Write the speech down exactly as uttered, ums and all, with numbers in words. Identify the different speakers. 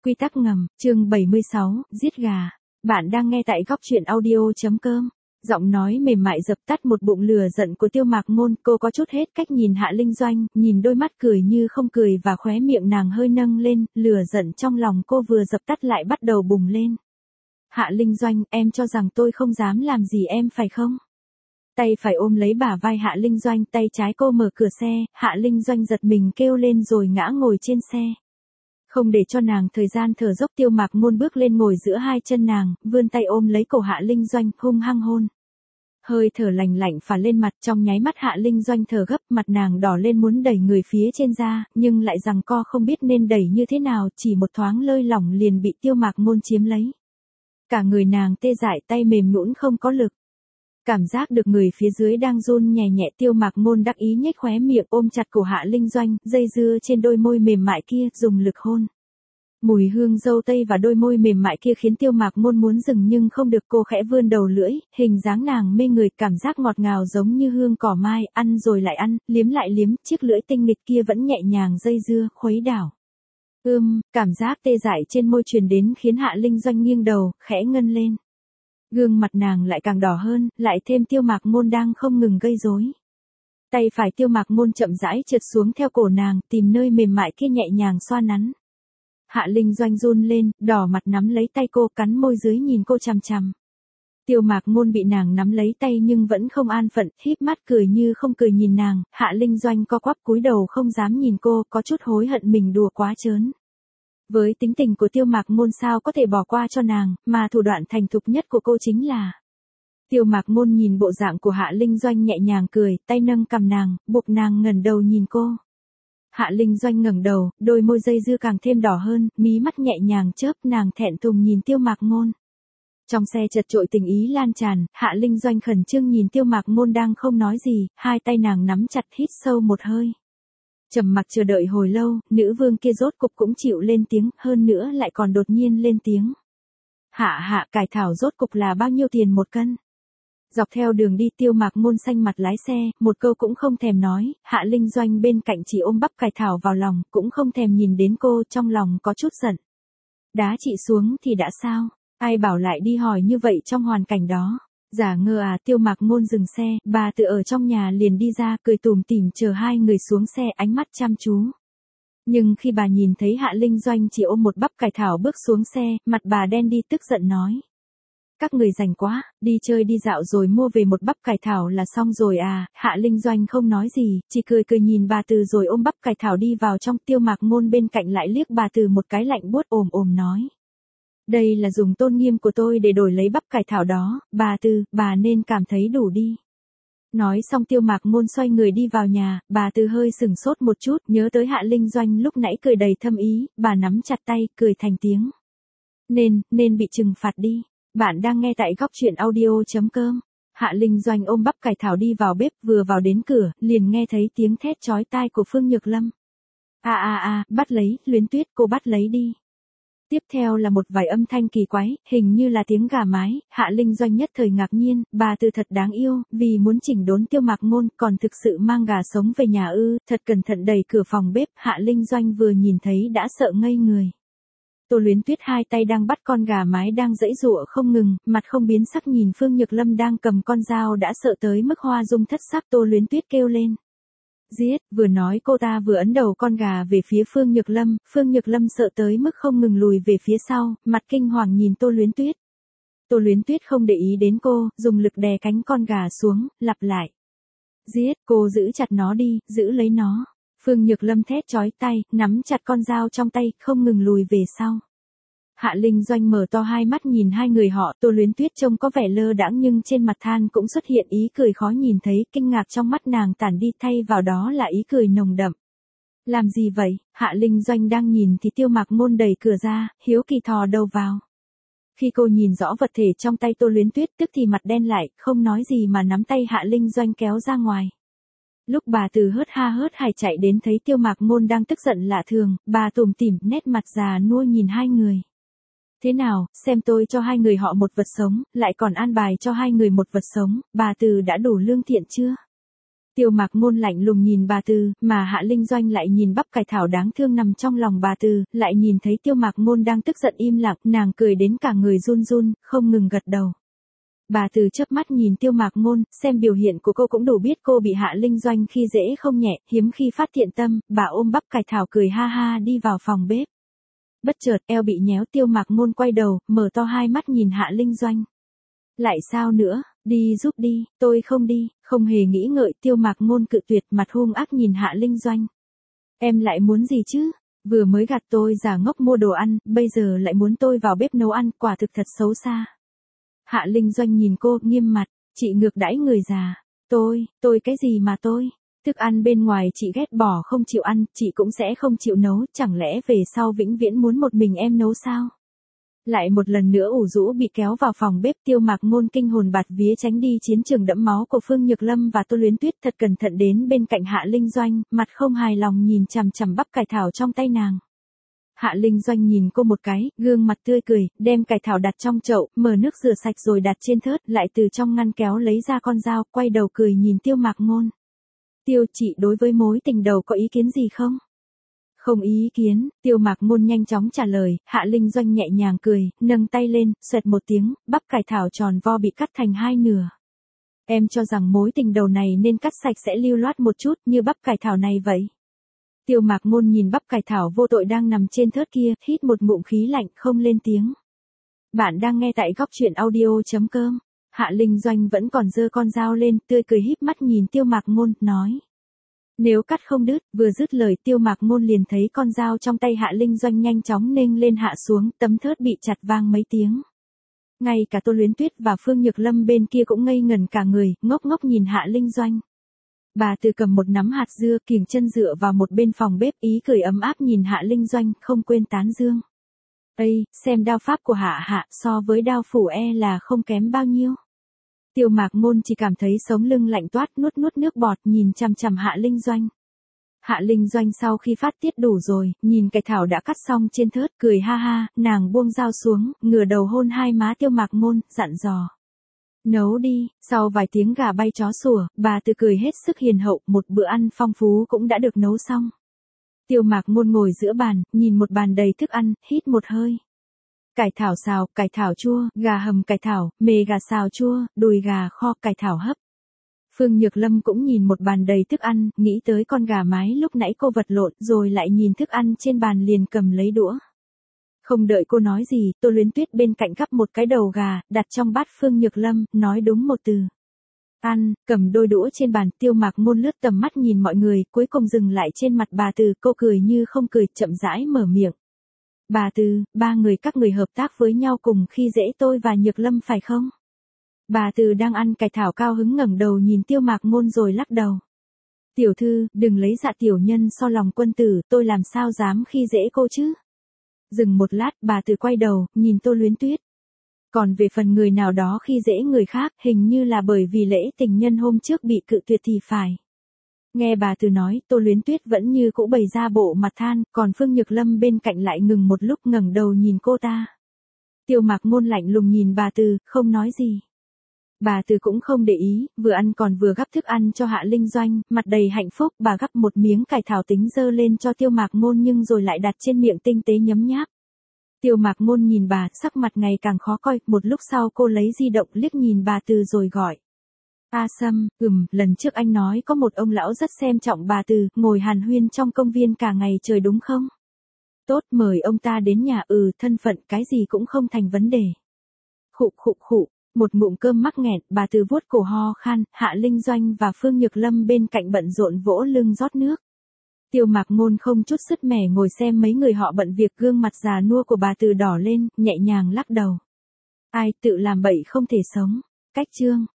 Speaker 1: Quy tắc ngầm, chương bảy mươi sáu, giết gà. Bạn đang nghe tại góc truyện audio.com. Giọng nói mềm mại dập tắt một bụng lửa giận của Tiêu Mạc Ngôn, cô có chút hết cách nhìn Hạ Linh Doanh, nhìn đôi mắt cười như không cười và khóe miệng nàng hơi nâng lên, lửa giận trong lòng cô vừa dập tắt lại bắt đầu bùng lên. Hạ Linh Doanh, em cho rằng tôi không dám làm gì em phải không? Tay phải ôm lấy bả vai Hạ Linh Doanh, tay trái cô mở cửa xe, Hạ Linh Doanh giật mình kêu lên rồi ngã ngồi trên xe. Không để cho nàng thời gian thở dốc, Tiêu Mạc Ngôn bước lên ngồi giữa hai chân nàng, vươn tay ôm lấy cổ Hạ Linh Doanh, hung hăng hôn. Hơi thở lạnh lạnh phả lên mặt, trong nháy mắt Hạ Linh Doanh thở gấp, mặt nàng đỏ lên muốn đẩy người phía trên ra, nhưng lại giằng co không biết nên đẩy như thế nào, chỉ một thoáng lơi lỏng liền bị Tiêu Mạc Ngôn chiếm lấy. Cả người nàng tê dại, tay mềm nhũn không có lực. Cảm giác được người phía dưới đang run nhẹ nhẹ, Tiêu Mạc Ngôn đắc ý nhếch khóe miệng ôm chặt cổ Hạ Linh Doanh, dây dưa trên đôi môi mềm mại kia, dùng lực hôn. Mùi hương dâu tây và đôi môi mềm mại kia khiến Tiêu Mạc Ngôn muốn dừng nhưng không được, cô khẽ vươn đầu lưỡi, hình dáng nàng mê người, cảm giác ngọt ngào giống như hương cỏ mai, ăn rồi lại ăn, liếm lại liếm, chiếc lưỡi tinh nghịch kia vẫn nhẹ nhàng dây dưa, khuấy đảo. Ưm, cảm giác tê dại trên môi truyền đến khiến Hạ Linh Doanh nghiêng đầu, khẽ ngân lên. Gương mặt nàng lại càng đỏ hơn, lại thêm Tiêu Mạc Ngôn đang không ngừng gây rối. Tay phải Tiêu Mạc Ngôn chậm rãi trượt xuống theo cổ nàng, tìm nơi mềm mại kia nhẹ nhàng xoa nắn. Hạ Linh Doanh run lên, đỏ mặt nắm lấy tay cô, cắn môi dưới nhìn cô chằm chằm. Tiêu Mạc Ngôn bị nàng nắm lấy tay nhưng vẫn không an phận, híp mắt cười như không cười nhìn nàng, Hạ Linh Doanh co quắp cúi đầu không dám nhìn cô, có chút hối hận mình đùa quá trớn. Với tính tình của Tiêu Mạc Ngôn sao có thể bỏ qua cho nàng, mà thủ đoạn thành thục nhất của cô chính là. Tiêu Mạc Ngôn nhìn bộ dạng của Hạ Linh Doanh nhẹ nhàng cười, tay nâng cằm nàng, buộc nàng ngẩng đầu nhìn cô. Hạ Linh Doanh ngẩng đầu, đôi môi dây dưa càng thêm đỏ hơn, mí mắt nhẹ nhàng chớp, nàng thẹn thùng nhìn Tiêu Mạc Ngôn. Trong xe chật chội tình ý lan tràn, Hạ Linh Doanh khẩn trương nhìn Tiêu Mạc Ngôn đang không nói gì, hai tay nàng nắm chặt, hít sâu một hơi. Trầm mặc chờ đợi hồi lâu, nữ vương kia rốt cục cũng chịu lên tiếng, hơn nữa lại còn đột nhiên lên tiếng. Hạ hạ, cải thảo rốt cục là bao nhiêu tiền một cân? Dọc theo đường đi, Tiêu Mạc Ngôn xanh mặt lái xe, một câu cũng không thèm nói, Hạ Linh Doanh bên cạnh chỉ ôm bắp cải thảo vào lòng, cũng không thèm nhìn đến cô, trong lòng có chút giận. Đá chị xuống thì đã sao? Ai bảo lại đi hỏi như vậy trong hoàn cảnh đó? Giả ngơ à? Tiêu Mạc Ngôn dừng xe, bà tự ở trong nhà liền đi ra, cười tủm tỉm chờ hai người xuống xe, ánh mắt chăm chú. Nhưng khi bà nhìn thấy Hạ Linh Doanh chỉ ôm một bắp cải thảo bước xuống xe, mặt bà đen đi, tức giận nói. Các người rảnh quá, đi chơi đi dạo rồi mua về một bắp cải thảo là xong rồi à? Hạ Linh Doanh không nói gì, chỉ cười cười nhìn bà Từ rồi ôm bắp cải thảo đi vào trong. Tiêu Mạc Ngôn bên cạnh lại liếc bà Từ một cái lạnh buốt, ồm ồm nói. Đây là dùng tôn nghiêm của tôi để đổi lấy bắp cải thảo đó, bà Từ, bà nên cảm thấy đủ đi. Nói xong Tiêu Mạc Ngôn xoay người đi vào nhà, bà Từ hơi sửng sốt một chút, nhớ tới Hạ Linh Doanh lúc nãy cười đầy thâm ý, bà nắm chặt tay, cười thành tiếng. Nên, nên bị trừng phạt đi. Bạn đang nghe tại góc truyện audio.com. Hạ Linh Doanh ôm bắp cải thảo đi vào bếp, vừa vào đến cửa, liền nghe thấy tiếng thét chói tai của Phương Nhược Lâm. A a a, bắt lấy, Luyến Tuyết, cô bắt lấy đi. Tiếp theo là một vài âm thanh kỳ quái, hình như là tiếng gà mái, Hạ Linh Doanh nhất thời ngạc nhiên, bà Từ thật đáng yêu, vì muốn chỉnh đốn Tiêu Mạc Ngôn, còn thực sự mang gà sống về nhà ư, thật cẩn thận đẩy cửa phòng bếp, Hạ Linh Doanh vừa nhìn thấy đã sợ ngây người. Tô Luyến Tuyết hai tay đang bắt con gà mái đang giãy giụa không ngừng, mặt không biến sắc nhìn Phương Nhược Lâm đang cầm con dao đã sợ tới mức hoa dung thất sắc. Tô Luyến Tuyết kêu lên. Giết, vừa nói cô ta vừa ấn đầu con gà về phía Phương Nhược Lâm, Phương Nhược Lâm sợ tới mức không ngừng lùi về phía sau, mặt kinh hoàng nhìn Tô Luyến Tuyết. Tô Luyến Tuyết không để ý đến cô, dùng lực đè cánh con gà xuống, lặp lại. Giết, cô giữ chặt nó đi, giữ lấy nó. Phương Nhược Lâm thét chói tai, nắm chặt con dao trong tay, không ngừng lùi về sau. Hạ Linh Doanh mở to hai mắt nhìn hai người họ, Tô Luyến Tuyết trông có vẻ lơ đãng nhưng trên mặt than cũng xuất hiện ý cười khó nhìn thấy, kinh ngạc trong mắt nàng tản đi thay vào đó là ý cười nồng đậm. Làm gì vậy? Hạ Linh Doanh đang nhìn thì Tiêu Mạc Ngôn đẩy cửa ra, hiếu kỳ thò đầu vào. Khi cô nhìn rõ vật thể trong tay Tô Luyến Tuyết tức thì mặt đen lại, không nói gì mà nắm tay Hạ Linh Doanh kéo ra ngoài. Lúc bà Từ hớt ha hớt hải chạy đến thấy Tiêu Mạc Ngôn đang tức giận lạ thường, bà tủm tỉm, nét mặt già nua nhìn hai người. Thế nào, xem tôi cho hai người họ một vật sống, lại còn an bài cho hai người một vật sống, bà Từ đã đủ lương thiện chưa? Tiêu Mạc Ngôn lạnh lùng nhìn bà Từ, mà Hạ Linh Doanh lại nhìn bắp cải thảo đáng thương nằm trong lòng bà Từ, lại nhìn thấy Tiêu Mạc Ngôn đang tức giận im lặng, nàng cười đến cả người run run, không ngừng gật đầu. Bà Từ chớp mắt nhìn Tiêu Mạc Ngôn, xem biểu hiện của cô cũng đủ biết cô bị Hạ Linh Doanh khi dễ không nhẹ, hiếm khi phát thiện tâm, bà ôm bắp cải thảo cười ha ha đi vào phòng bếp. Bất chợt, eo bị nhéo, Tiêu Mạc Ngôn quay đầu, mở to hai mắt nhìn Hạ Linh Doanh. Lại sao nữa, đi giúp đi, tôi không đi, không hề nghĩ ngợi, Tiêu Mạc Ngôn cự tuyệt, mặt hung ác nhìn Hạ Linh Doanh. Em lại muốn gì chứ? Vừa mới gạt tôi giả ngốc mua đồ ăn, bây giờ lại muốn tôi vào bếp nấu ăn, quả thực thật xấu xa. Hạ Linh Doanh nhìn cô, nghiêm mặt, chị ngược đãi người già. Tôi, tôi cái gì mà tôi? Thức ăn bên ngoài chị ghét bỏ không chịu ăn, chị cũng sẽ không chịu nấu, chẳng lẽ về sau vĩnh viễn muốn một mình em nấu sao? Lại một lần nữa ủ rũ bị kéo vào phòng bếp, Tiêu Mạc Ngôn kinh hồn bạt vía tránh đi chiến trường đẫm máu của Phương Nhược Lâm và Tô Luyến Tuyết, thật cẩn thận đến bên cạnh Hạ Linh Doanh, mặt không hài lòng nhìn chằm chằm bắp cải thảo trong tay nàng. Hạ Linh Doanh nhìn cô một cái, gương mặt tươi cười, đem cải thảo đặt trong chậu, mở nước rửa sạch rồi đặt trên thớt, lại từ trong ngăn kéo lấy ra con dao, quay đầu cười nhìn Tiêu Mạc Ngôn. Tiêu chị đối với mối tình đầu có ý kiến gì không? Không ý kiến, Tiêu Mạc Ngôn nhanh chóng trả lời, Hạ Linh Doanh nhẹ nhàng cười, nâng tay lên, xoẹt một tiếng, bắp cải thảo tròn vo bị cắt thành hai nửa. Em cho rằng mối tình đầu này nên cắt sạch sẽ lưu loát một chút như bắp cải thảo này vậy. Tiêu Mạc Ngôn nhìn bắp cải thảo vô tội đang nằm trên thớt kia, hít một ngụm khí lạnh, không lên tiếng. Bạn đang nghe tại góc truyện audio chấm com. Hạ Linh Doanh vẫn còn giơ con dao lên, tươi cười híp mắt nhìn Tiêu Mạc Ngôn, nói. Nếu cắt không đứt, vừa dứt lời Tiêu Mạc Ngôn liền thấy con dao trong tay Hạ Linh Doanh nhanh chóng nênh lên hạ xuống, tấm thớt bị chặt vang mấy tiếng. Ngay cả Tô Luyến Tuyết và Phương Nhược Lâm bên kia cũng ngây ngẩn cả người, ngốc ngốc nhìn Hạ Linh Doanh. Bà Từ cầm một nắm hạt dưa, kiềng chân dựa vào một bên phòng bếp, ý cười ấm áp nhìn Hạ Linh Doanh, không quên tán dương. Ây, xem đao pháp của Hạ Hạ so với đao phủ e là không kém bao nhiêu. Tiêu Mạc Ngôn chỉ cảm thấy sống lưng lạnh toát, nuốt nuốt nước bọt, nhìn chằm chằm Hạ Linh Doanh. Hạ Linh Doanh sau khi phát tiết đủ rồi, nhìn cải thảo đã cắt xong trên thớt, cười ha ha, nàng buông dao xuống, ngửa đầu hôn hai má Tiêu Mạc Ngôn, dặn dò. Nấu đi, sau vài tiếng gà bay chó sủa, bà Từ cười hết sức hiền hậu, một bữa ăn phong phú cũng đã được nấu xong. Tiêu Mạc Ngôn ngồi giữa bàn, nhìn một bàn đầy thức ăn, hít một hơi. Cải thảo xào, cải thảo chua, gà hầm cải thảo, mề gà xào chua, đùi gà kho, cải thảo hấp. Phương Nhược Lâm cũng nhìn một bàn đầy thức ăn, nghĩ tới con gà mái lúc nãy cô vật lộn, rồi lại nhìn thức ăn trên bàn liền cầm lấy đũa. Không đợi cô nói gì, Tô Luyến Tuyết bên cạnh gắp một cái đầu gà, đặt trong bát Phương Nhược Lâm, nói đúng một từ. Ăn, cầm đôi đũa trên bàn, Tiêu Mạc Ngôn lướt tầm mắt nhìn mọi người, cuối cùng dừng lại trên mặt bà Từ, cô cười như không cười, chậm rãi mở miệng. Bà Từ, ba người các người hợp tác với nhau cùng khi dễ tôi và Nhược Lâm phải không? Bà Từ đang ăn cải thảo cao hứng ngẩng đầu nhìn Tiêu Mạc Ngôn rồi lắc đầu. Tiểu thư, đừng lấy dạ tiểu nhân so lòng quân tử, tôi làm sao dám khi dễ cô chứ? Dừng một lát, bà Từ quay đầu, nhìn Tô Luyến Tuyết. Còn về phần người nào đó khi dễ người khác, hình như là bởi vì lễ tình nhân hôm trước bị cự tuyệt thì phải. Nghe bà Từ nói, Tô Luyến Tuyết vẫn như cũ bày ra bộ mặt than, còn Phương Nhược Lâm bên cạnh lại ngừng một lúc ngẩng đầu nhìn cô ta. Tiêu Mạc Ngôn lạnh lùng nhìn bà Từ, không nói gì. Bà Từ cũng không để ý, vừa ăn còn vừa gắp thức ăn cho Hạ Linh Doanh, mặt đầy hạnh phúc, bà gắp một miếng cải thảo tính dơ lên cho Tiêu Mạc Ngôn nhưng rồi lại đặt trên miệng tinh tế nhấm nháp. Tiêu Mạc Ngôn nhìn bà, sắc mặt ngày càng khó coi, một lúc sau cô lấy di động liếc nhìn bà Từ rồi gọi. A Sâm, ừm, lần trước anh nói có một ông lão rất xem trọng bà Từ, ngồi hàn huyên trong công viên cả ngày trời đúng không? Tốt, mời ông ta đến nhà, ừ, thân phận cái gì cũng không thành vấn đề. Khụ khụ khụ, một ngụm cơm mắc nghẹn, bà Từ vuốt cổ ho khan, Hạ Linh Doanh và Phương Nhược Lâm bên cạnh bận rộn vỗ lưng rót nước. Tiêu Mạc Ngôn không chút sứt mẻ ngồi xem mấy người họ bận việc, gương mặt già nua của bà Từ đỏ lên, nhẹ nhàng lắc đầu. Ai tự làm bậy không thể sống. Cách chương.